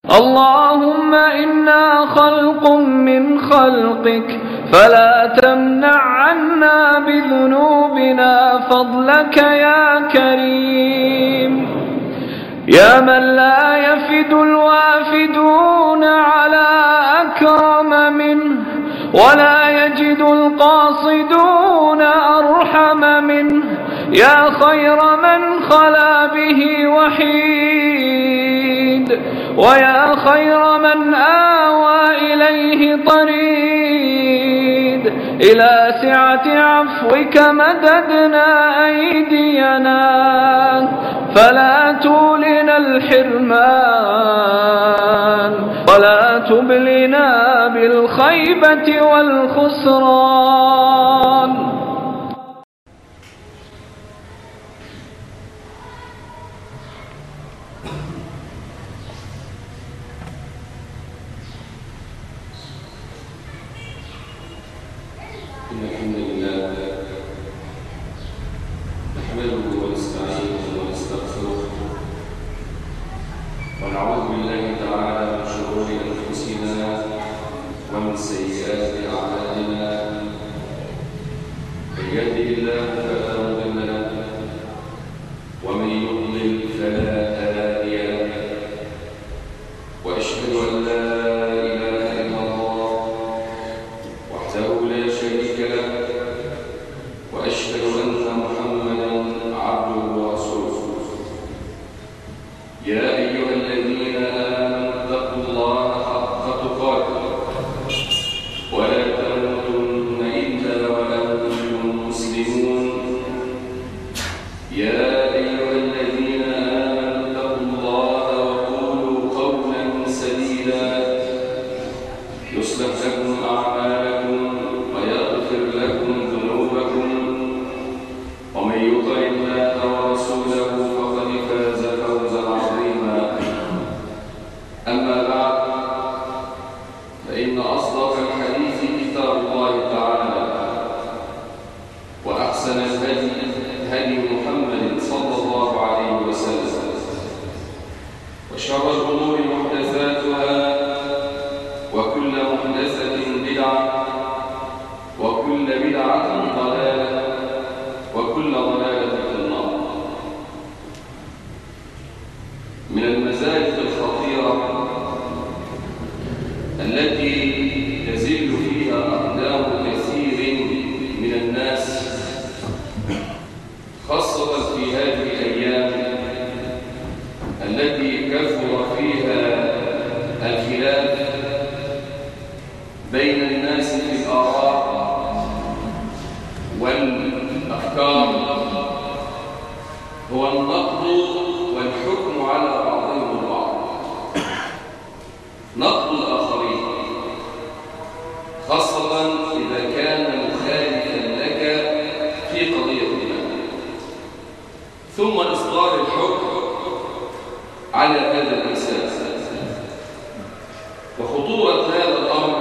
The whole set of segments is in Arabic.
اللهم إنا خلق من خلقك فلا تمنع عنا بذنوبنا فضلك يا كريم. يا من لا يفد الوافدون على أكرم منه ولا يجد القاصدون أرحم منه. يا خير من خلا به وحيد ويا خير من آوى إليه طريد. إلى سعة عفوك مددنا أيدينا فلا تولنا الحرمان ولا تبلنا بالخيبة والخسران. الحمد لله نحمده ونستعينه ونستغفره ونعوذ بالله تعالى من شرور انفسنا ومن سيئات اعمالنا. من يهده الله فلا مضل له ومن يضلل فلا هادي له. واشهد ان لا اله الا الله وحده لا شريك له وأشهد أن محمدًا عبده ورسوله. يا أيها الذين آمنوا اتقوا الله حق تقاته ولا تموتن إلا وأنتم مسلمون. يا أيها الذين آمنوا اتقوا الله وقولوا قولا سديدا يصلح لكم أعمالكم ويغفر لكم ذنوبكم ومن يطع الله ورسوله فقد فاز فوزا عظيما. أما بعد فإن أصدق الحديث كتاب الله تعالى وأحسن الهدي هدي محمد صلى الله عليه وسلم وشر الأمور محدثاتها وكل محدثة بدعة وكل بدعة ضلالة وكل ضلالة في النار. من المزايا الخطيرة التي تزل فيها أقدام كثير من الناس خاصة في هذه الأيام التي كثر فيها الخلاف بين الناس في الآراء والأفكار هو النقد والحكم على بعضهم البعض. نقد الآخرين خاصة إذا كان مخالفا لك في قضية ما، ثم إصدار الحكم على هذا الأساس. وخطورة هذا الأمر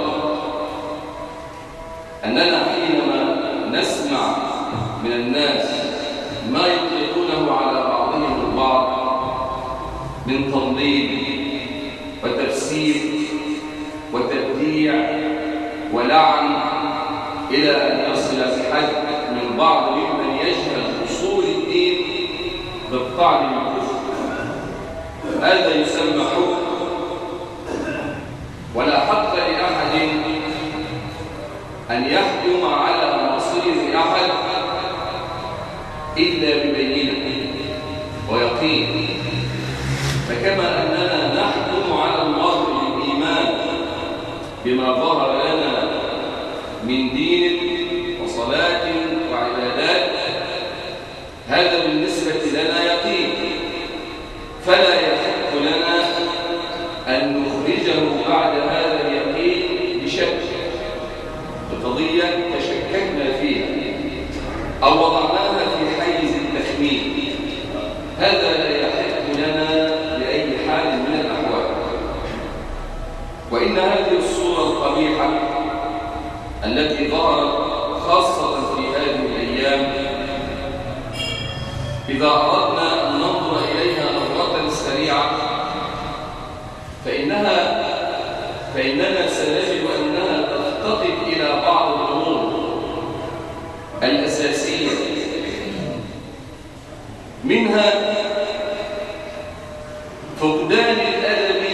أننا حينما نسمع من الناس ما يطلقونه على بعضهم البعض من تضليل وتفسير وتبديع ولعن إلى أن يصل بحد من بعض ممن يجهل أصول الدين بالطعن بالكفر، هذا يسمى حكم. ولا حق لأحد أن يحكم على مصير أحد إلا ببينة ويقين. فكما أننا نحكم على المرء بالإيمان بما ظهر لنا من دين وصلاة وعبادات، هذا بالنسبة لنا يقين، فلا يحق لنا أن نخرجه بعد هذا اليقين بشك قضية تشككنا فيها أو وضعناها في حيز التخمين. هذا لا يحق لنا بأي حال من الأحوال. وإن هذه الصورة القبيحة التي ظهرت خاصة في هذه الأيام إذا أردنا أن ننظر إليها نظرة سريعة فإن فإننا سنجد أنها تفتقد إلى بعض الأمور الأساسية، منها فقدان الأدب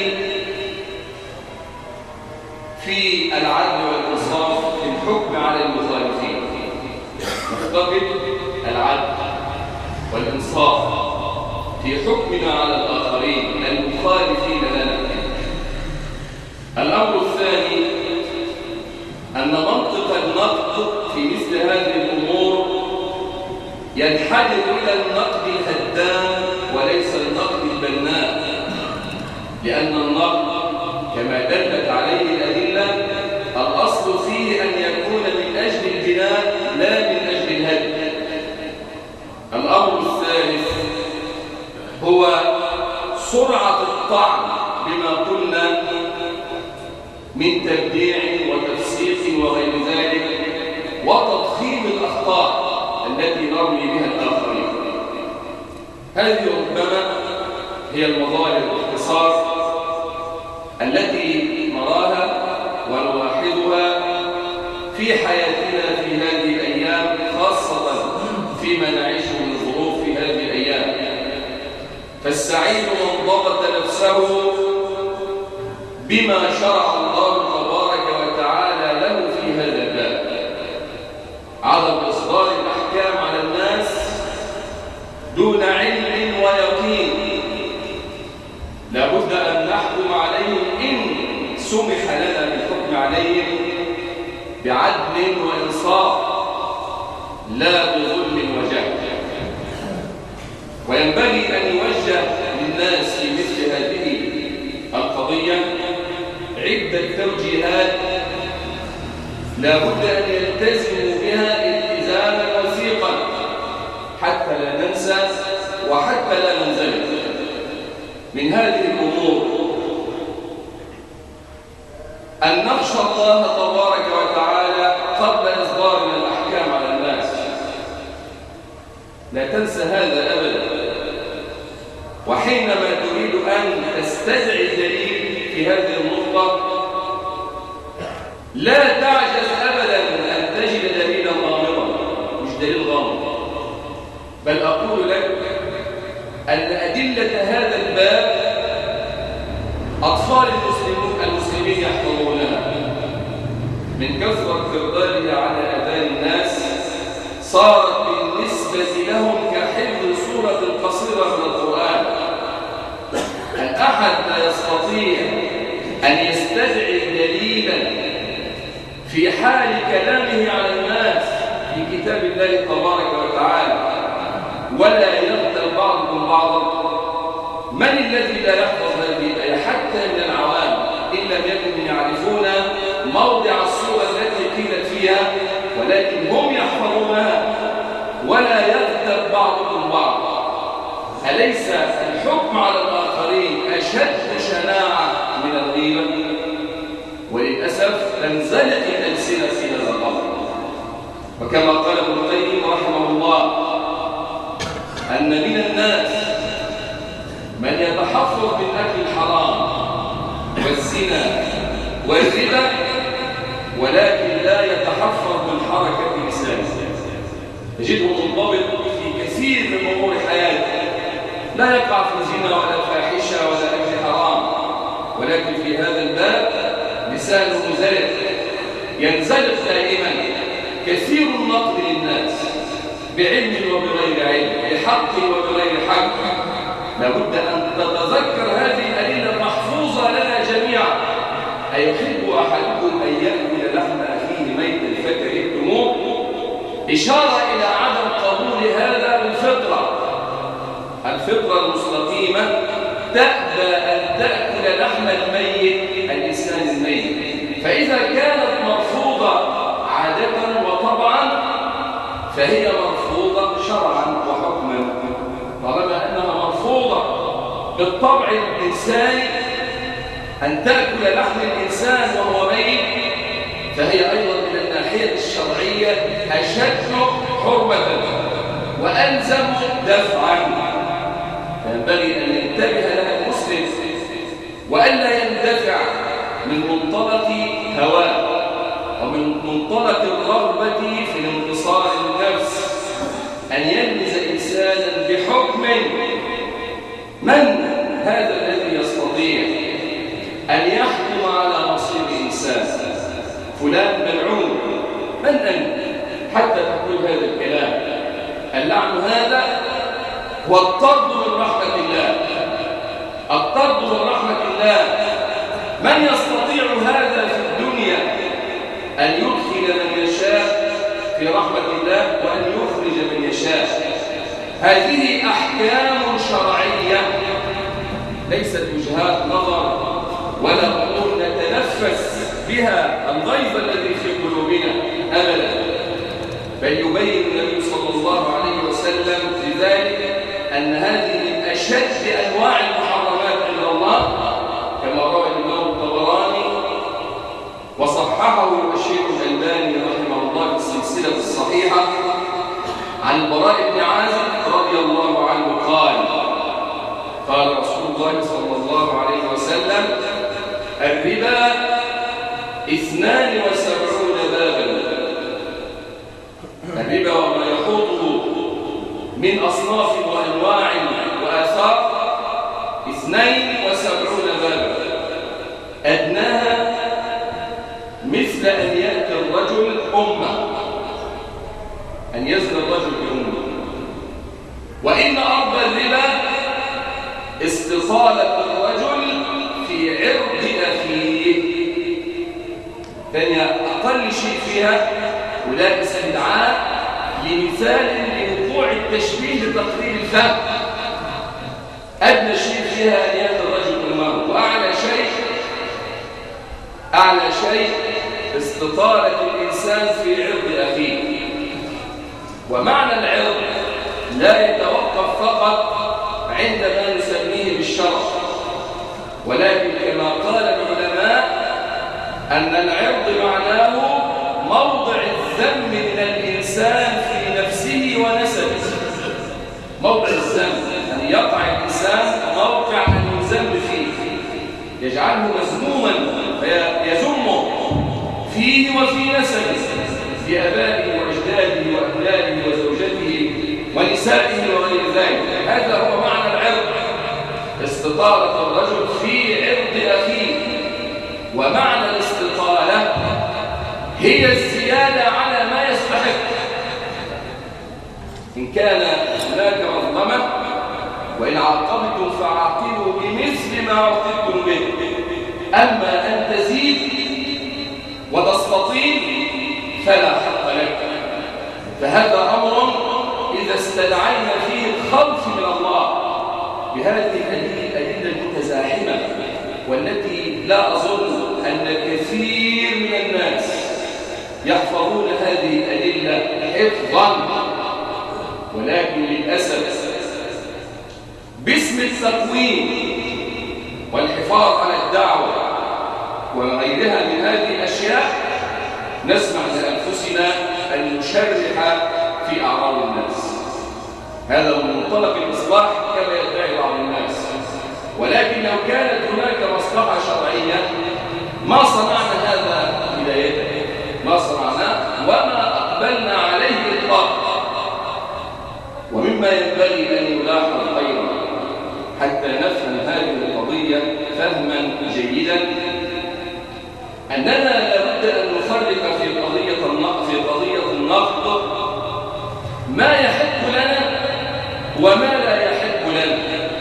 في العدل والإنصاف في الحكم على المخالفين. نفتقد العدل والإنصاف في حكمنا على الآخرين المخالفين لنا. الأمر الثاني أن منطق النقد في مثل هذه الأمور ينحدر إلى النقد الهدام وليس النقد البناء، لأن النقد كما دلت عليه الأدلة الأصل فيه أن يكون من أجل البناء لا من أجل الهدم. الأمر الثالث هو سرعة الطعن بما قلنا من تبديع وتفسيق وغير ذلك، وتضخيم الأخطاء التي نرمي بها الآخرين. هذه ربما هي المظاهر باختصار التي نراها ونلاحظها في حياتنا في هذه الأيام، خاصة فيما نعيشه من ظروف في هذه الأيام. فالسعيد من ضبط نفسه بما شرع الله تبارك وتعالى له في هذا الباب، عدم إصدار الأحكام على الناس دون علم ويقين. لابد أن نحكم عليهم إن سمح لنا بالحكم عليهم بعدل وإنصاف لا بظلم وجهل. وينبغي أن يوجه للناس في مثل هذه القضية عدة توجيهات لا بد أن يلتزموا بها التزاما وثيقا حتى لا ننسى وحتى لا ننزلق. من هذه الأمور أن نخشى الله تبارك وتعالى قبل إصدارنا الأحكام على الناس. لا تنسى هذا أبدا. وحينما تريد أن تستدعي دليل في هذه النقطة لا تعجز أبدا أن تجد دليلا غامضا، مش دليل غامض، بل أقول لك أن أدلة هذا الباب أطفال المسلمين يحفظونها من كثرة إردادها على آذان الناس، صارت بالنسبة لهم كحفظ سورة قصيرة من القرآن. الأحد لا يستطيع أن يستدعي دليلا في حال كلامه على الناس في كتاب الله تبارك وتعالى ولا يغتل بعضهم بعضا. من الذي لا يحفظ هذه الآية حتى من العوام إن لم يكن يعرفون موضع السورة التي قيلت فيها، ولكن هم يحفظونها ولا يغتل بعضهم بعضا؟ أليس الحكم على الآخرين أشد شناعة من الغيبة؟ وللأسف تنزلق الألسنة في هذا الأمر. وكما قال ابن القيم رحمه الله أن من الناس من يتحفظ من أكل الحرام والزنا والربا ولكن لا يتحفظ من حركة لسانه. تجده منضبط في كثير من أمور حياته، لا يقع في زنا ولا فاحشة ولا أكل حرام، ولكن في هذا الباب لسانه زلق ينزلق دائما. كثير النقد للناس بعلم وبغير علم، بحق وبغير حق. لابد أن تتذكر هذه الأدلة المحفوظة لنا جميعا. أيحب أحدكم أن يأكل لحم أخيه ميتا فكرهتموه؟ إشارة إلى عدم قبول هذا بالفطرة. الفطرة المستقيمة تأبى أن تأكل لحم الميت، الإنسان الميت. فإذا كانت مرفوضة عادة وطبعا فهي مرفوضة شرعا وحكما. طالما أنها مرفوضة بالطبع الإنساني أن تأكل لحم الإنسان وهو ميت، فهي أيضا من الناحية الشرعية أشد حرمة وألزم دفعا. فينبغي أن ينتبه لها المسلم وألا يندفع من منطلق هواه ومن منطلق الرغبة في الانتصار للنفس، أن يلمز إنسانا بحكم. من هذا الذي يستطيع أن يحكم على مصير إنسان؟ فلان ملعون. من أنت حتى تقول هذا الكلام؟ اللعن هذا هو الطرد من رحمة الله، الطرد من رحمة الله. من يستطيع هذا في الدنيا؟ أن يدخل من يشاء في رحمة الله وأن يخرج من يشاء. هذه أحكام شرعية ليست وجهات نظر ولا أمور نتنفس بها الغيظ الذي في قلوبنا أبدا، بل يبين النبي صلى الله عليه وسلم في ذلك أن هذه من أشد أنواع المحرمات عند الله، كما روى الإمام الطبراني وصححه الشيخ الألباني رحمه الله في السلسلة الصحيحة عن البراء بن عازب رضي الله عنه قال: قال رسول الله صلى الله عليه وسلم: الربا 72 بابا. الربا وما يحوطه من أصناف وأنواع وآثار 72 بابا، أدناها مثل أن يأتي الرجل أمه، أن يزن الرجل بأمه. وإن أرض الربا استطالة الرجل في عرض أخيه، ثانية أقل شيء فيها ولا استدعاء لمثال لوقوع التشبيه لتقرير الفهم. أدنى شيء فيها أن يأتي الرجل أمه، أعلى شيء استطالة الإنسان في عرض أخيه. ومعنى العرض لا يتوقف فقط عند ما نسميه بالشرف، ولكن كما قال العلماء أن العرض معناه موضع الذم من الإنسان في نفسه ونسبه. موضع الذم أن يقع الإنسان موقع أن يذم فيه، يجعله مذموما فيذمه فيه وفي نسبه، في آبائه وأجداده وأولاده وزوجته ونسائه وغير ذلك. هذا هو معنى العرض، استطالة الرجل في عرض أخيه. ومعنى الاستطالة هي الزيادة على ما يستحق. إن كان هناك مظلمة وإن عاقبتم فعاقبوا بمثل ما عوقبتم به. أما أن تزيد وتستطيل فلا حق لك. فهذا أمر إذا استدعينا فيه الخوف من الله بهذه الأدلة المتزاحمة، والتي لا أظن أن كثير من الناس يحفظون هذه الأدلة حفظا، ولكن للأسف باسم التقويم والحفاظ على الدعوة وغيرها من هذه الأشياء نسمع لأنفسنا أن نشرح في أعراض الناس. هذا من منطلق الإصلاح كما يدعي بعض الناس، ولكن لو كانت هناك مصلحة شرعية ما صنعنا هذا بدايته، ما صنعناه وما أقبلنا عليه إطلاقا. ومما ينبغي أن يلاحظ أيضا حتى نفهم هذه القضية فهما جيدا أننا لابد أن نفرق في قضية النقد ما يحق لنا وما لا يحق لنا.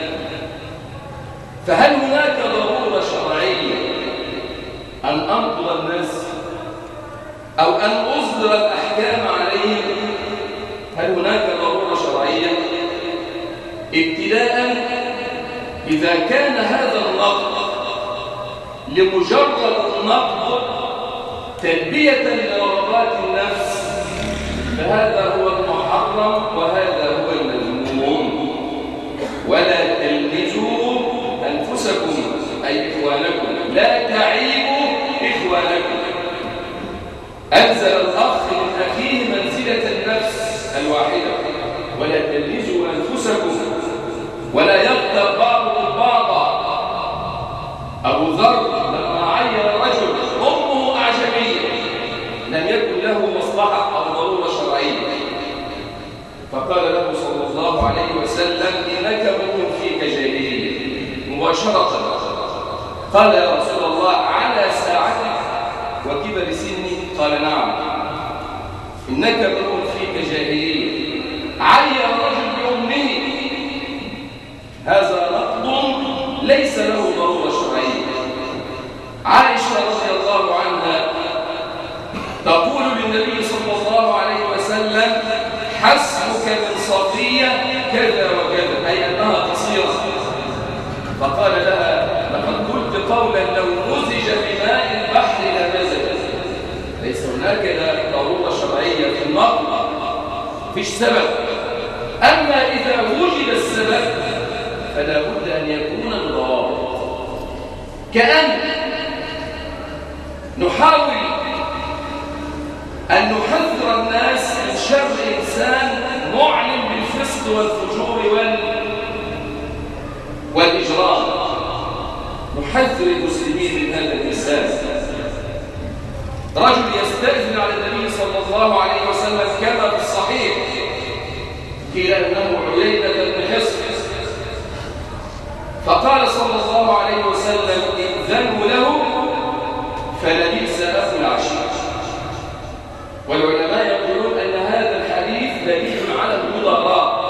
فهل هناك ضرورة شرعية أن أنقض الناس أو أن أصدر الأحكام عليهم؟ هل هناك ضرورة شرعية؟ ابتداء إذا كان هذا النقد لمجرد النقد تلبية لرغبات النفس فهذا هو المحرم وهذا هو المذموم. ولا تلمزوا أنفسكم أي إخوانكم، لا تعيبوا إخوانكم. أنزل الأخ من أخيه منزلة النفس الواحدة. ولا تلمزوا أنفسكم ولا يغتب بعضكم بعضا. أبو ذر لما عين رجل أمه أعجمية لم يكن له مصلحة أو ضرورة شرعية، فقال له صلى الله عليه وسلم إنك امرؤ فيك جاهلية مباشرة. قال يا رسول الله على ساعتك وكبر سني؟ قال نعم. إنك امرؤ فيك جاهلية عين الرجل بأمه، هذا نقض ليس له ضرورة شرعية. عائشة رضي الله عنها تقول للنبي صلى الله عليه وسلم حسبك من صفية كذا وكذا، أي أنها قصيرة. فقال لها لقد قلت قولا لو مزج بماء البحر لمزج. ليس هناك ضرورة شرعية في النقض، فيش سبب. أما إذا وجد السبب فلا بد أن يكون الضوابط، كأن نحاول أن نحذر الناس من شر إنسان معلن بالفسق والفجور والإجرام. نحذر المسلمين من هذا الإنسان. رجل يستأذن على النبي صلى الله عليه وسلم كما في الصحيح، قيل أنه عيينة بن حصن، فقال صلى الله عليه وسلم إذنوا له فلبئس أخو العشير. والعلماء يقولون أن هذا الحديث دليل على المضاراة،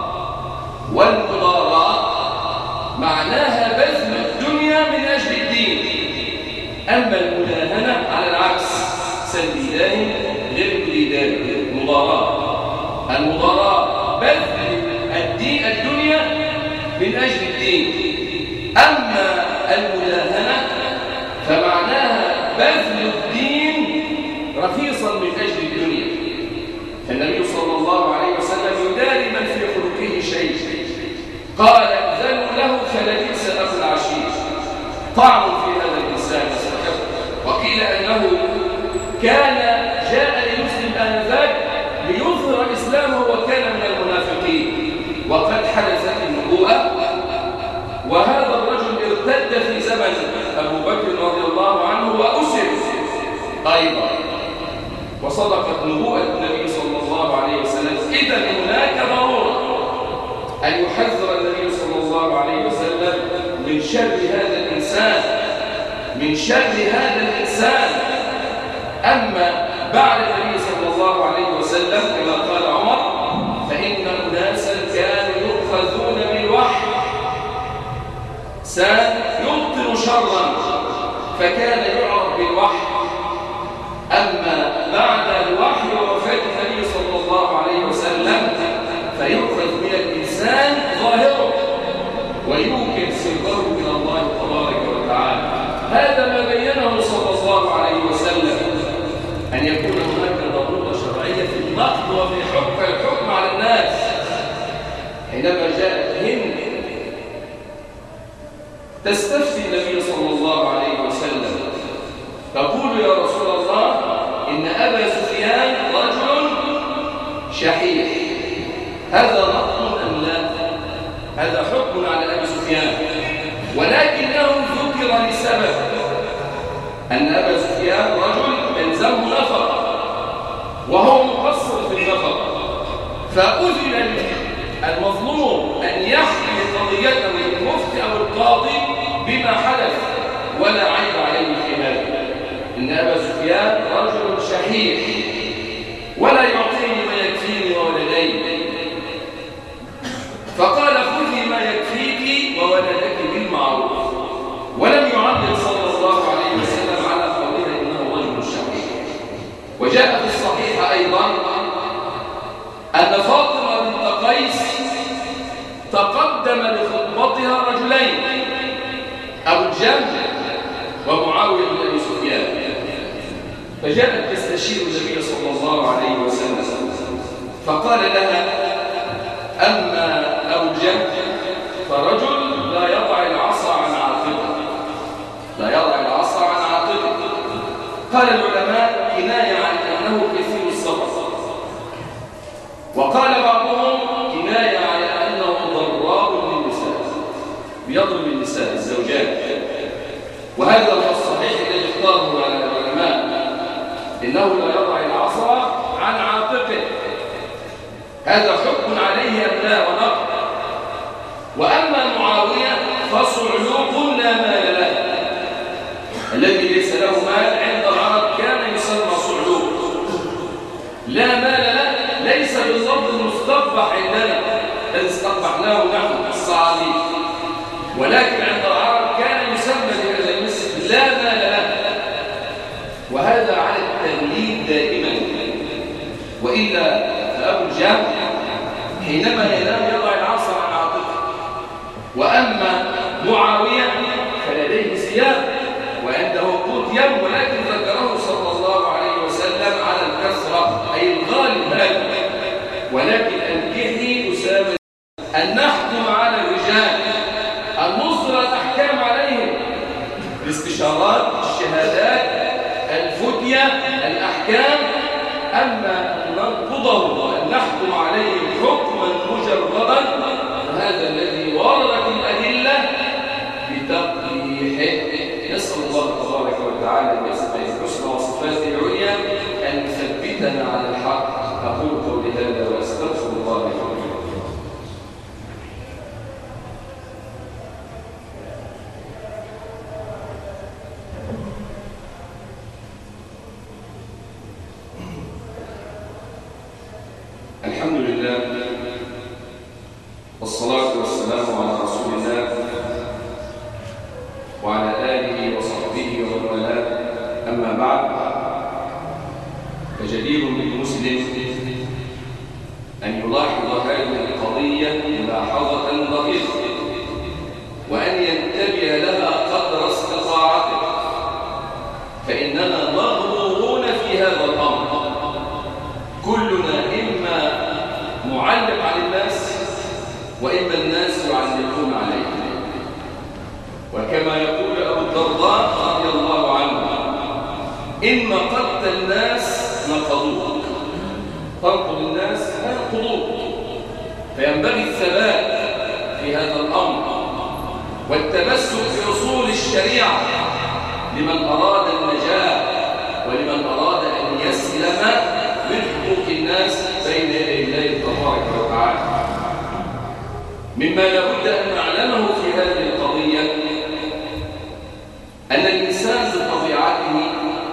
والمضاراة معناها بذل الدنيا من أجل الدين. أما المداهنة على العكس، سلب داهن غير كل داهن، مضاراة. المضاراة بذل الدنيا من أجل الدين. أما المداهنة فمعناها بذل الدين رخيصا من أجل الدنيا. فالنبي صلى الله عليه وسلم يداري من في خلقه شيء، قال ائذنوا له فلبئس أخو العشير. طعن في هذا الإنسان. وقيل أنه كان جاء لمسلم آنذاك ليظهر إسلامه وكان من المنافقين، وقد حدثت النبوءة. وهذا الرجل ارتد في زمن أبو بكر رضي الله عنه وأسر أيضا، وصدقت نبوءة النبي صلى الله عليه وسلم. إذن هناك ضرورة أن يحذر النبي صلى الله عليه وسلم من شر هذا الإنسان، من شر هذا الإنسان. أما بعد النبي صلى الله عليه وسلم كما قال عمر فإن أناسا كانوا يؤخذون بالوحي سيبطل شرا فكان يعرف بالوحي. أما بعد الوحي ووفاة النبي صلى الله عليه وسلم فيؤخذ من الإنسان ظاهره ويوكل سره من الله تبارك وتعالى. هذا ما بينه صلى الله عليه وسلم، أن يكون هناك ضرورة شرعية في النقد وفي الحكم على الناس. حينما جاءت هند تستفتي النبي صلى الله عليه وسلم تقول يا رسول الله إن أبا سفيان رجل شحيح، هذا نقد أم لا؟ هذا حكم على أبي سفيان، ولكنه ذكر لسبب، أن أبا سفيان رجل يلزمه نفقة وهو مقصر في النفقة، فأذن المظلوم أن يحمي قضيته للمفتي أو القاضي بما حدث ولا عيب عليه في هذا. إن أبا سفيان رجل شحيح ولا يعطيني ما يكفيني وولدي، فقال خذي ما يكفيك وولدك بالمعروف، ولم يعلق صلى الله عليه وسلم على قوله إنه رجل شحيح. وجاء في الصحيح أيضا أن فاطمة بنت قيس تقدم لخطبتها رجلين، أبو الجهل ومعاوية بن أبي سفيان، فجاءت تستشير النبي صلى الله عليه وسلم فقال لها أما أبو الجهل فرجل لا يضع العصا عن عاتقه، لا يضع العصا عن عاتقه. قال العلماء كناية عن أنه كثير السفر، وقال بعضهم كناية على أنه ضراب للنساء، بيضرب النساء الزوجات. وهذا هو الصحيح الذي اختاره العلماء، إنه لا يضع العصا عن عاتقه، هذا حكم عليه أبناء ونقل. وأما معاوية فصعلوق لا مال له، الذي ليس له مال عند العرب كان يسمى صعلوق، لا مال له، ليس بالضبط المستقبح عندنا الذي استقبحناه نحن الصعاليق، ولكن عند العرب كان يسمى بهذا الاسم لا مال له، وهذا على التغليب دائما. وإلا فأبو الجهل حينما ينام يضع العصا عن عاتقه. وأما معاوية فلديه ثياب وعنده قوت يوم، ولكن ذكره صلى الله عليه وسلم على الكثرة أي الغالب هذا. ولكن الجهل أسامة أن نحكم على الرجال، أن نصدر الأحكام عليهم، الاستشارات، الشهادات، الفتية، الأحكام. أما أن ننقضه وأن نحكم عليهم حكما مجردا فهذا الذي وردت الأدلة بتقبيحه. نسأل الله تبارك وتعالى بأسمائه الحسنى وصفاته العليا أن يثبتنا على الحق. أقول قولي هذا وأستغفر الله لي ولكم. الحمد لله والصلاة والسلام على رسول الله وعلى آله وصحبه ومن والاه. أما بعد، فجدير بالمسلم أن يلاحظ هذه القضية ملاحظة دقيقة وأن ينتبه لها قدر استطاعته، فإننا مغرورون في هذا الأمر. كلنا إما معلق على الناس وإما الناس يعلقون عليه. وكما يقول أبو الدرداء رضي الله عنه: إن نقضت الناس نقضوك، تنقض الناس ينقضوك. فينبغي الثبات في هذا الأمر والتمسك بأصول الشريعة لمن أراد النجاة ولمن أراد أن يسلم من حقوق الناس بين يدي الله تبارك وتعالى. مما لابد أن نعلمه في هذه القضية أن الإنسان بطبيعته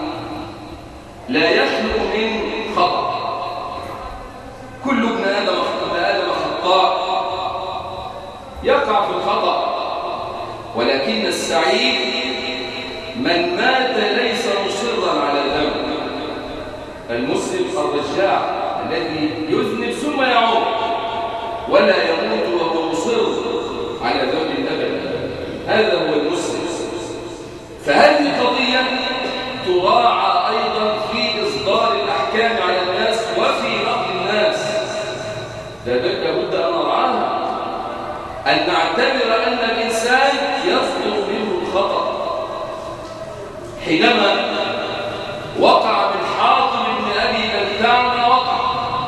لا يخلو من خطأ. كل ابن آدم خطاء يقع في الخطأ، ولكن السعيد من مات ليس مصرا على ذنب. المسلم الرجاع الذي يذنب ثم يعود ولا يموت وهو مصر على ذنب أبدا، هذا هو المسلم. فهذه القضية تراعى أيضا في إصدار الأحكام على الناس وفي نقد الناس. لابد أن نرعاها، أن نعتبر أن الإنسان يصدر منه الخطأ. حينما وقع من حاطب بن أبي بلتع ما وقع،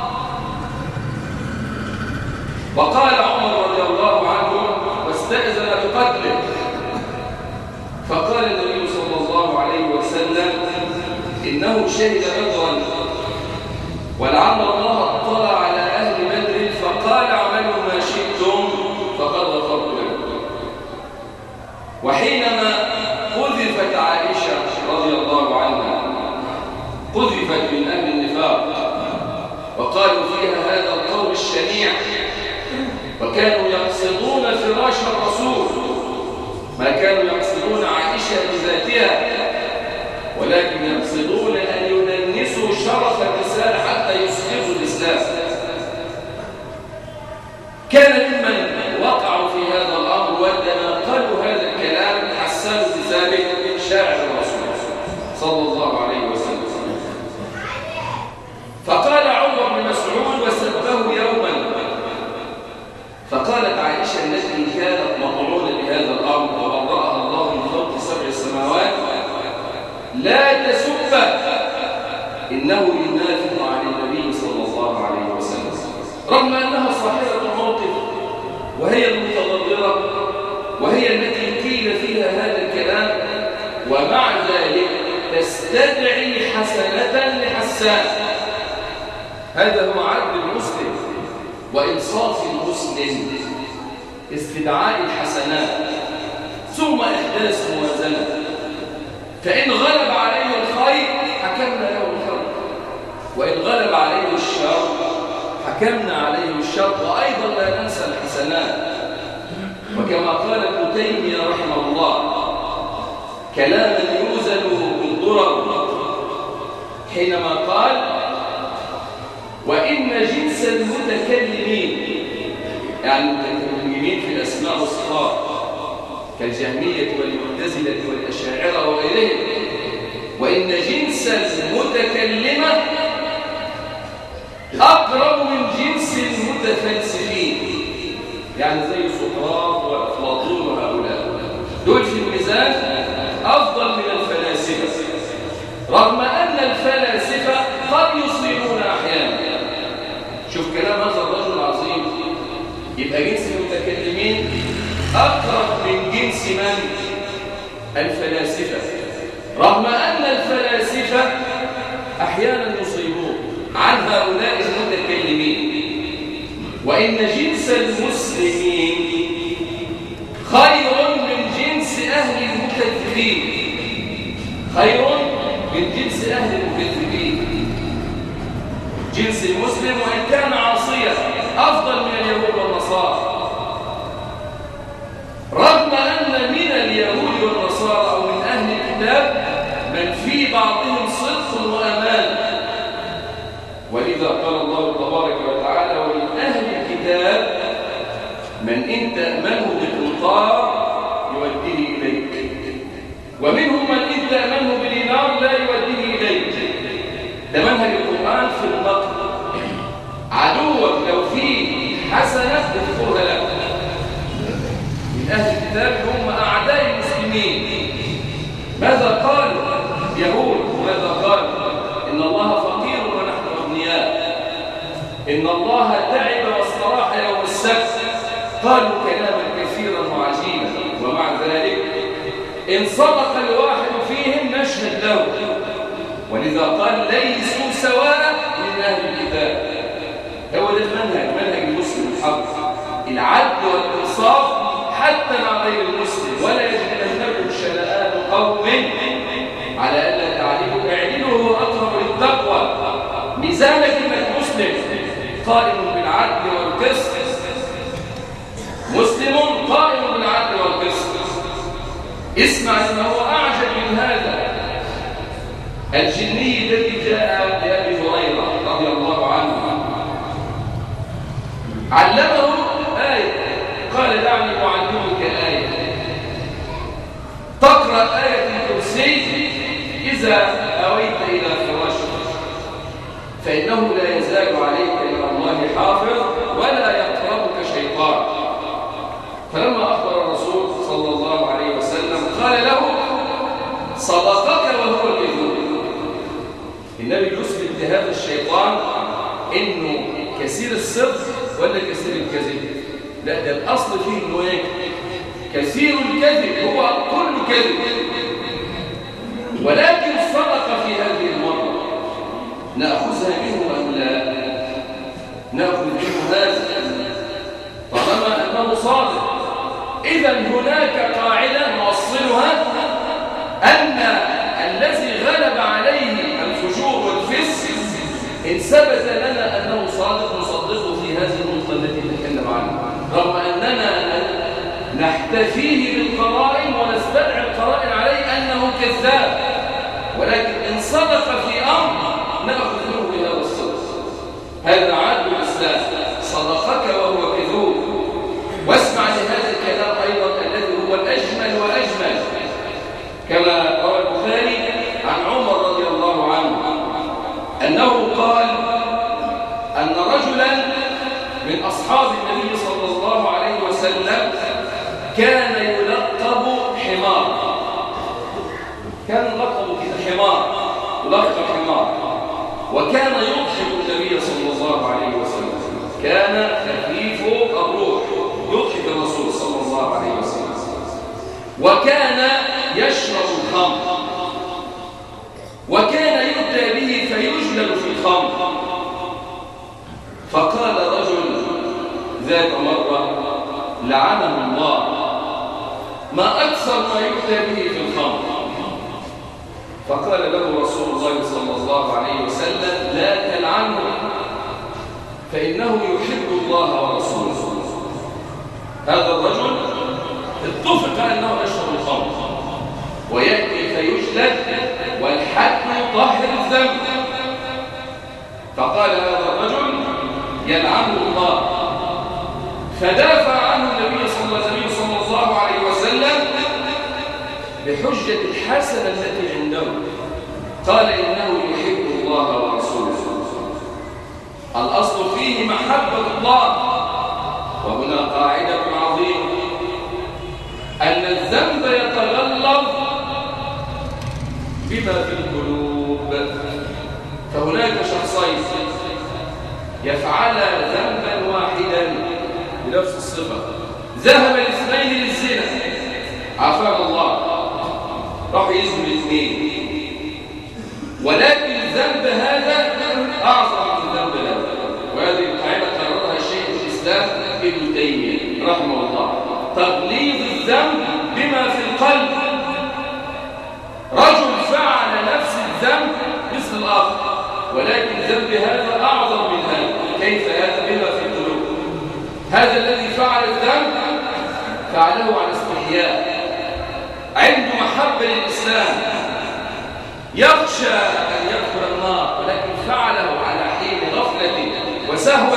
وقال عمر رضي الله عنه واستأذن بقتله، فقال النبي صلى الله عليه وسلم: إنه شهد بدرا ولعل الله اطلع على أهل بدر فقال: اعملوا ما شئتم فقد غفرت لكم. وحينما قذفت عائشة رضي الله عنها، قذفت من أهل النفاق وقالوا فيها هذا القول الشنيع، وكانوا يقصدون فراش الرسول، ما كانوا يقصدون عائشة بذاتها، ولكن يقصدون أن يدنسوا شرف الرسالة حتى يسقطوا الإسلام. كان ممن وقعوا في هذا الأمر وتناقلوا هذا الكلام حسان بن ثابت شاعر الرسول صلى الله عليه وسلم. فقال عمر بن مسعود وسبه يوما، فقالت عائشة التي كانت مطعونة بهذا الأمر وبرأها الله من فوق 7 سماوات: لا تسبه، إنه ينافق عن النبي صلى الله عليه وسلم. رغم أنها صاحبة الموقف وهي المتضررة وهي التي قيل فيها هذا الكلام، ومع ذلك تستدعي حسنة لحسان. هذا هو عدل المسلم وإنصاف المسلم، استدعاء الحسنات ثم إحداث موازنة. فإن غلب عليه الخير حكمنا له الخير، وإن غلب عليه الشر حكمنا عليه الشر. وأيضا لا ننسى الحسنات، وكما قال ابن تيمية رحمه الله كلاما يوزن بالضرر حينما قال: وإن جنس المتكلمين، يعني المتكلمين في الأسماء والصفات كالجهمية والمعتزلة والأشاعرة وغيرهم، وإن جنس المتكلمة أقرب من جنس المتفلسفين، يعني زي سقراط وأفلاطون وهؤلاء، دول في الميزان أفضل من الفلاسفة، رغم أن الفلاسفة قد يصيبون أحيانا. شوف كلام هذا الرجل العظيم، يبقى جنس المتكلمين أقرب من جنس من؟ الفلاسفة، رغم أن الفلاسفة أحيانا يصيبون عن هؤلاء المتكلمين. وإن جنس المسلمين خير من جنس أهل المكذبين، خير من جنس أهل المكذبين. جنس المسلم وإن كان عاصيا أفضل من اليهود والنصارى، رغم أن من اليهود والنصارى أو من أهل الكتاب من في بعضهم صدق وأمان. ولذا قال الله تبارك وتعالى: ومن أهل الكتاب من إن تأمنه بقنطار يوديه إليك، ومنهم من إن تأمنه بدينار لا يوديه إليك. ده منهج القرآن في النقد. عدوك لو فيه حسنة اذكرها له. من أهل الكتاب هم أعداء المسلمين. ماذا قال يهود؟ ماذا قال؟ إن الله فقير ونحن أغنياء، إن الله تعب واستراح يوم السبت. قالوا كلاما كثيرا وعجيبا، ومع ذلك إن صدق الواحد فيهم نشهد له. ولذا قال: ليسوا سواء من أهل الكتاب. هو ده المنهج، منهج المسلم الحق، العدل والإنصاف حتى مع غير المسلم. ولا يجرمنكم شنآن قوم على ألا تعدلوا، اعدلوا هو أقرب للتقوى. ميزانك إنك مسلم قائم بالعدل والقسط، مسلم قائم بالعدل والقسط. اسمع ما هو أعجب من هذا. الجني الذي جاء لأبي هريرة رضي الله عنه علمه آية، قال: دعني أعلمك آية، تقرأ آية الكرسي إذا أويت إلى فراشك، فإنه لا يزال عليك إلى الله حافظ ولا يقربك شيطان. فلما أخبر الرسول صلى الله عليه وسلم قال له: صدقك وهو كذوب. النبي يثبت لهذا الشيطان إنه كثير الصدق ولا كثير الكذب؟ لا، ده الأصل فيه إنه إيه؟ كثير الكذب، هو كل كذب. ولكن صدق في هذه المرة، نأخذها منه أم لا؟ نأخذ منه هذا طالما أنه صادق. إذا هناك قاعدة نوصلها، أن الذي غلب عليه الفجور والفسق إن ثبت لنا أنه صادق نصدقه في هذه النقطة التي نتكلم عنها، رغم أننا نحتفيه بالقرائن ونستدعي القرائن عليه أنه كذاب. ولكن إن صدق في أمر نأخذ منه بهذا الصدق. هذا عدل الإسلام، صدقك وهو كذوب. واسمع لهذا الكلام أيضا الذي هو الأجمل وأجمل، كما روى البخاري عن عمر رضي الله عنه أنه قال أن رجلا من أصحاب النبي صلى الله عليه وسلم كان يلقب حمار، كان لقبه كده حمار، يلقب حمار، وكان يضحك النبي صلى الله عليه وسلم، كان خفيف الروح، يضحك الرسول صلى الله عليه وسلم، وكان يشرب الخمر، وكان يؤتى به فيجلد في الخمر. فقال رجل ذات مرة: لعنه الله، ما أكثر ما يؤتى به في الخمر. فقال له رسول الله صلى الله عليه وسلم: لا تلعنه، فإنه يحب الله ورسوله. هذا الرجل اتفق أنه يشرب الخمر ويأتي فيجلد، والحد طهر الذنب. فقال هذا الرجل: يلعنه الله. فدافع عنه النبي صلى الله عليه وسلم بحجة الحسنة التي عنده، قال: إنه يحب الله ورسوله. الأصل فيه محبة الله. وهنا قاعدة عظيمة: أن الذنب يتغلظ بما في القلوب. فهناك شخصين يفعل ذنبا واحدا بنفس الصفة، ذهب الاثنين للزنا، عافانا الله، راح يزنوا الاثنين، ولكن الذنب هذا أعظم من الذنب هذا. وهذه القاعدة قررها الشيخ الإسلام ابن تيمية رحمه الله: تغليظ الذنب بما في القلب. رجل فعل نفس الذنب مثل الآخر، ولكن الذنب هذا أعظم من هذا. كيف هذا؟ بما في القلوب. هذا الذي فعل الذنب فعله عن استحياء، عنده محبة للإسلام، يخشى أن يدخل النار، ولكن فعله على حين غفلة وسهوة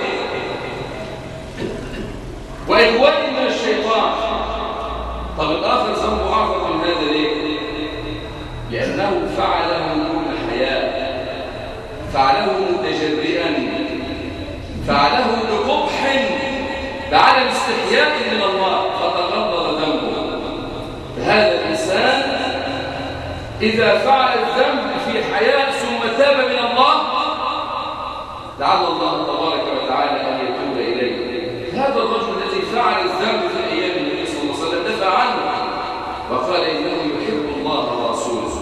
وإغواء من الشيطان. طب الآخر ذنبه أعظم من هذا ليه؟ لأنه فعله دون حياء، فعله متجرئا، فعله بقبح بعدم استحياء من الله، فتغلظ ذنبه. فهذا الإنسان إذا فعل الذنب في حياة ثم تاب من الله، لعل الله تبارك وتعالى أن يتوب إليه. هذا الرجل الذي فعل الذنب في أيام النبي صلى الله عليه وسلم دفع عنه وقال: إنه يحب الله ورسوله.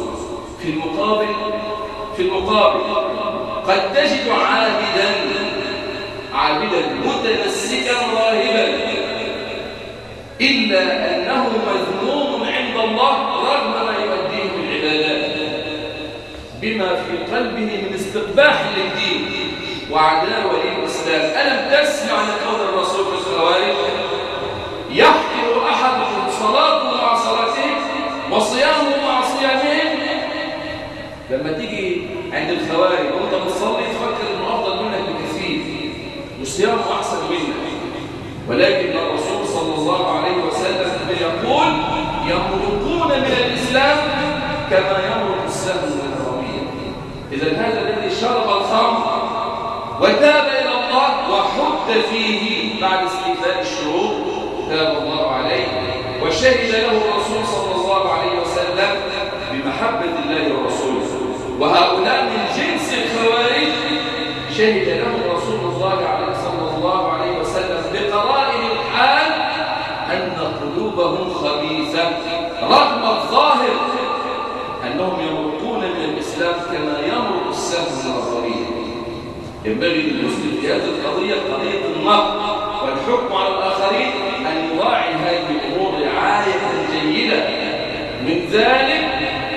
في المقابل قد تجد عابدا متمسكا راهبا، إلا أنه مذموم عند الله رغم ما يؤديه من العبادات، بما في قلبه من استقباح للدين وعداوة للإسلام. ألم تسمع لقول الرسول في الخوارج: يحكر أحدكم صلاته مع صلاتهم وصيامه مع صيامهم. لما تيجي عند الخوارج وانت بتصلي تفكر انه افضل منك بكثير وصيامه احسن منك، ولكن الرسول صلى الله عليه وسلم يقول: يمرقون من الاسلام كما يمرق السهم من الرميه. اذا هذا الذي شرب الخمر وتاب الى الله وحد فيه بعد استيفاء الشروط، تاب الله عليه وشهد له الرسول صلى الله عليه وسلم بمحبة الله ورسوله. وهؤلاء من جنس الخوارج شهد لهم رسول الله صلى الله عليه وسلم بقرائن الحال أن قلوبهم خبيثة، رغم الظاهر أنهم يمرقون من الإسلام كما يمرق السهم من الرمية. ينبغي للمسلم في هذه القضية، قضية النقد والحكم على الآخرين، أن يراعي هذه الأمور رعاية جيدة. من ذلك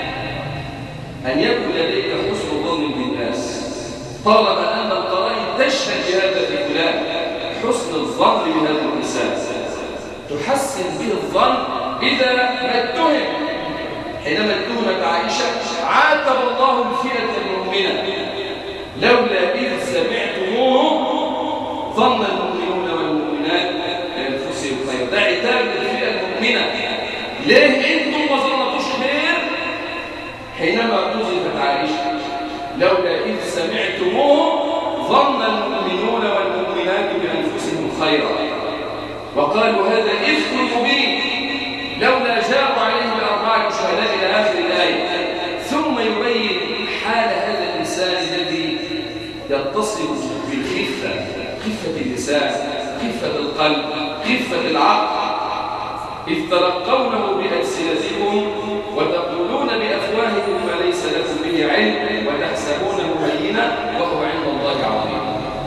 أن يكون لديك حسن ظن بالناس، طالما أن القرائن تشهد بهذا في فلان، حسن الظن بهذا الإنسان، تحسن به الظن إذا ما اتهم. حينما اتهمت عائشة عاتب الله الفئة المؤمنة: لولا إذ سمعتموه ظن المؤمنون والمؤمنات بأنفسهم خير. ده عتاب للفئة المؤمنة. ليه انتم ما ظنتوش خير حينما قذفت عائشة؟ لولا إذ سمعتموه ظن المؤمنون والمؤمنات بأنفسهم خيرا، وقالوا هذا إفك مبين، لولا جاءوا عليه بأربعة شهداء إلى آخر الآية. ثم يبين حال هذا الإنسان الذي يتصف بالخفة، خفة اللسان، خفة القلب، خفة العقل. إذ تلقونه بألسنتكم وتقولون بأفواهكم ما ليس لكم به علم وتحسبونه هينا وهو عند الله عظيم.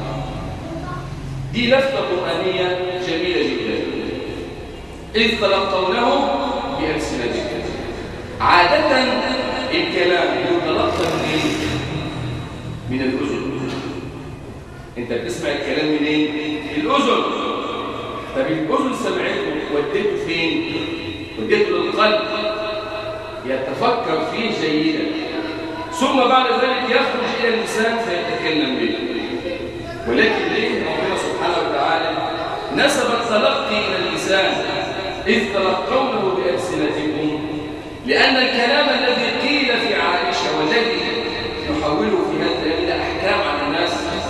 دي لفتة قرآنية جميلة جدا. إذ تلقونه بألسنتكم. عادة الكلام يتلقى من الأذن. أنت بتسمع الكلام منين؟ الأذن. طب الأذن سمعته وديته فين؟ وديته للقلب يتفكر فيه جيدا، ثم بعد ذلك يخرج إلى اللسان فيتكلم به. ولكن ليه ربنا سبحانه وتعالى نسب التلقي إلى اللسان إذ تلقونه بألسنتكم؟ لأن الكلام الذي قيل في عائشة والذي يحوله في هذا إلى أحكام على الناس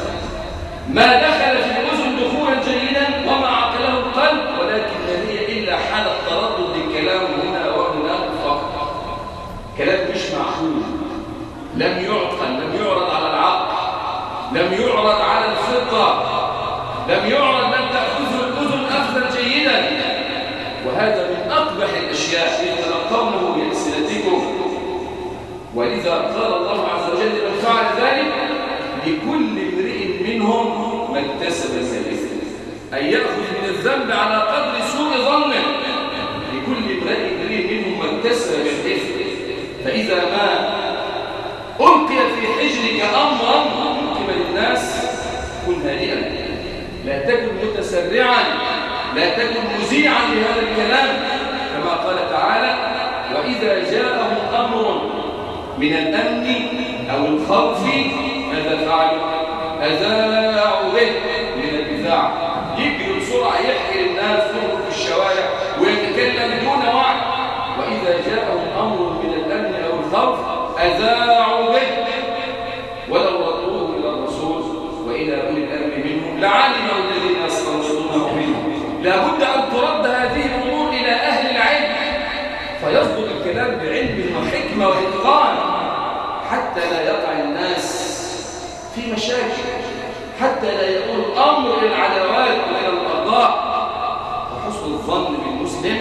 ما دخل في الأذن دخولا جيدا وما عقله القلب، ولكن هي إلا حالة تردد للكلام هنا وهنا فقط. كلام مش معقول، لم يعقل، لم يعرض على العقل، لم يعرض على الفطرة، لم يعرض، لم تأخذه الأذن أخذا جيدا. وهذا من أقبح الأشياء إذ تلقونه بألسنتكم. ولذا قال الله عز وجل من فعل ذلك لكل امرئ منهم ما اكتسب من الإثم، أن يأخذ من الذنب على قدر سوء ظنه. لكل امرئ منهم ما اكتسب من الإثم. فإذا ما ألقي في حجرك أمرا من قبل الناس كن هادئا، لا تكن متسرعا، لا تكن مذيعا لهذا الكلام، كما قال تعالى وإذا جاءهم أمر من الأمن أو الخوف ماذا فعلوا؟ أذاعوا به من الإذاعة، يجري بسرعة يحكي للناس في الشوارع ويتكلم دون وعي. وإذا جاءهم أمر من الأمن أو الخوف أذاعوا به ولو ردوه إلى الرسول وإلى أولي الأمر منهم لعلمه الذين يستنبطونه منهم. لابد أن ترد هذه الأمور إلى أهل العلم فيصدر الكلام بعلم وحكمة وإتقان حتى لا يقع الناس في مشاكل، حتى لا يكون الأمر إلى العداوات وإلى الأرضاء. وحسن الظن بالمسلم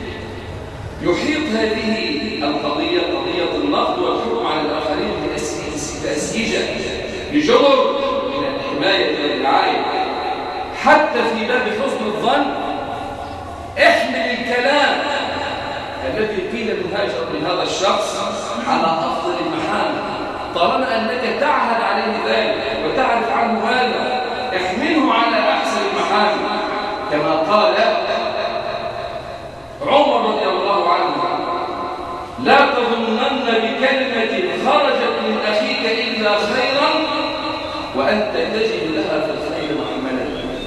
يحيط هذه القضية، قضية النقد والحكم على الآخرين بأسيجة لجبر من الحماية والرعاية. حتى في باب حسن الظن احمل الكلام الذي قيل من هذا الشخص على أفضل المحامل، طالما أنك تعهد عليه ذلك وتعرف عنه هذا احمله على أحسن المحامل. كما قال عمر رضي الله عنه لا تظنن بكلمة خرجت من أخيك إلا خيرا وأنت تجد لها في الخير محملا.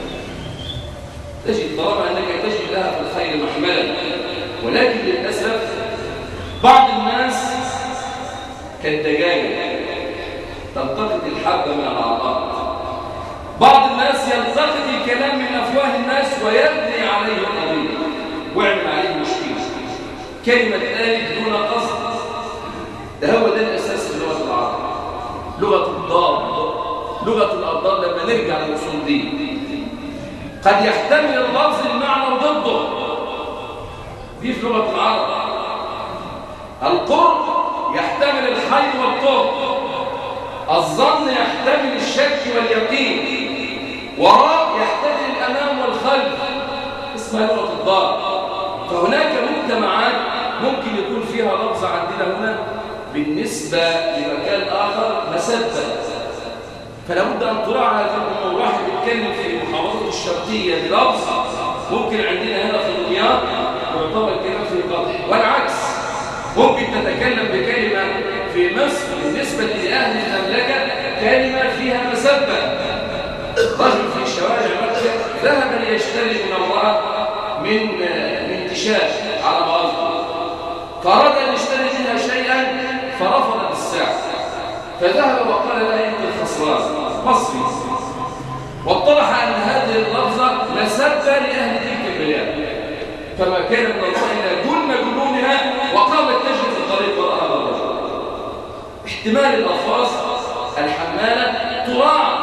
تجد طالما أنك تجد لها في الخير محملا. ولكن للأسف بعض الناس كالدجاجة تلتقط الحبة من العطاء. بعض الناس يلتقط الكلام من أفواه الناس ويبني عليه القضية ويعمل عليه مشكلة، كلمة آلت دون قصد. ده هو ده الأساس في لغة العرب، لغة الضاد، لغة الأضداد. لما نرجع للأصول دي قد يحتمل اللفظ المعنى ضده. دي في لغة العرب القرب يحتمل الحي والطرب، الظن يحتمل الشك واليقين، وراء يحتمل الأمام والخلف، اسمها لغة الضاد. فهناك مجتمعات ممكن يكون فيها لفظ عندنا هنا بالنسبة لمكان آخر مسبة، فلا بد أن تراعى هذه الأمور. واحد يتكلم في محافظة الشرقية بلفظ ممكن عندنا هنا في دمياط يعتبر الكلام في قطع، والعكس ممكن تتكلم بكلمة في مصر بالنسبة لأهل المملكة كلمة فيها مسبة. رجل في شوارع مكة ذهب ليشتري من الله من تشاش على ما أذكر، فأراد أن يشتري منها شيئا فرفضت السعر، فذهب وقال لها أنت الخسران مصري، واطلع أن هذه اللفظة مسبة لأهل تلك البلاد، فما كان من الله إلا جن جنونها وقامت تجري في الطريق وراء هذا الرجل. احتمال الألفاظ الحمالة تراعى.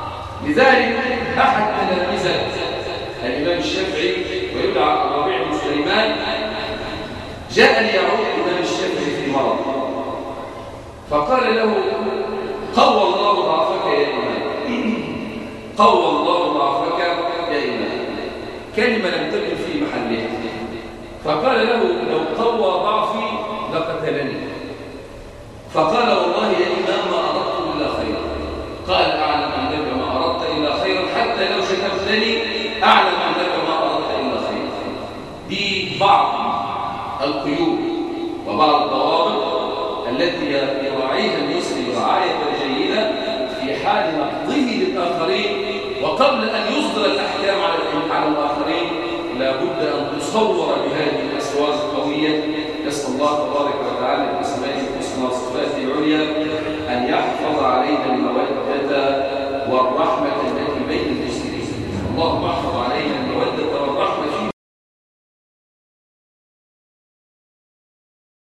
لذلك أحد تلاميذ الإمام الشافعي ويدعى الربيع بن كريمان. جاء ليعود الإمام الشافعي في مرض، فقال له: قوى الله ضعفك يا إمام، قوى الله ضعفك يا إمام. كلمة لم تكن في محلها. فقال له: لو قوى ضعفي لقتلني. فقال: والله يا إمام ما أردت إلا خيرا. قال: أعلم أنك ما أردت إلا خيرا، حتى لو شتمتني أعلم أنك ما أردت إلا خيرا. دي بعض القيود وبعض الضوابط التي يراعيها المسلم رعاية جيدة في حال نقضه للآخرين، وقبل أن يصدر الأحكام على الآخرين لا بد أن تصور بهذه الأسوار القوية. نسأل الله تبارك وتعالى بأسمائه الحسنى وصفاته العليا أن يحفظ علينا المودة والرحمة التي بين المسلمين. اللهم احفظ علينا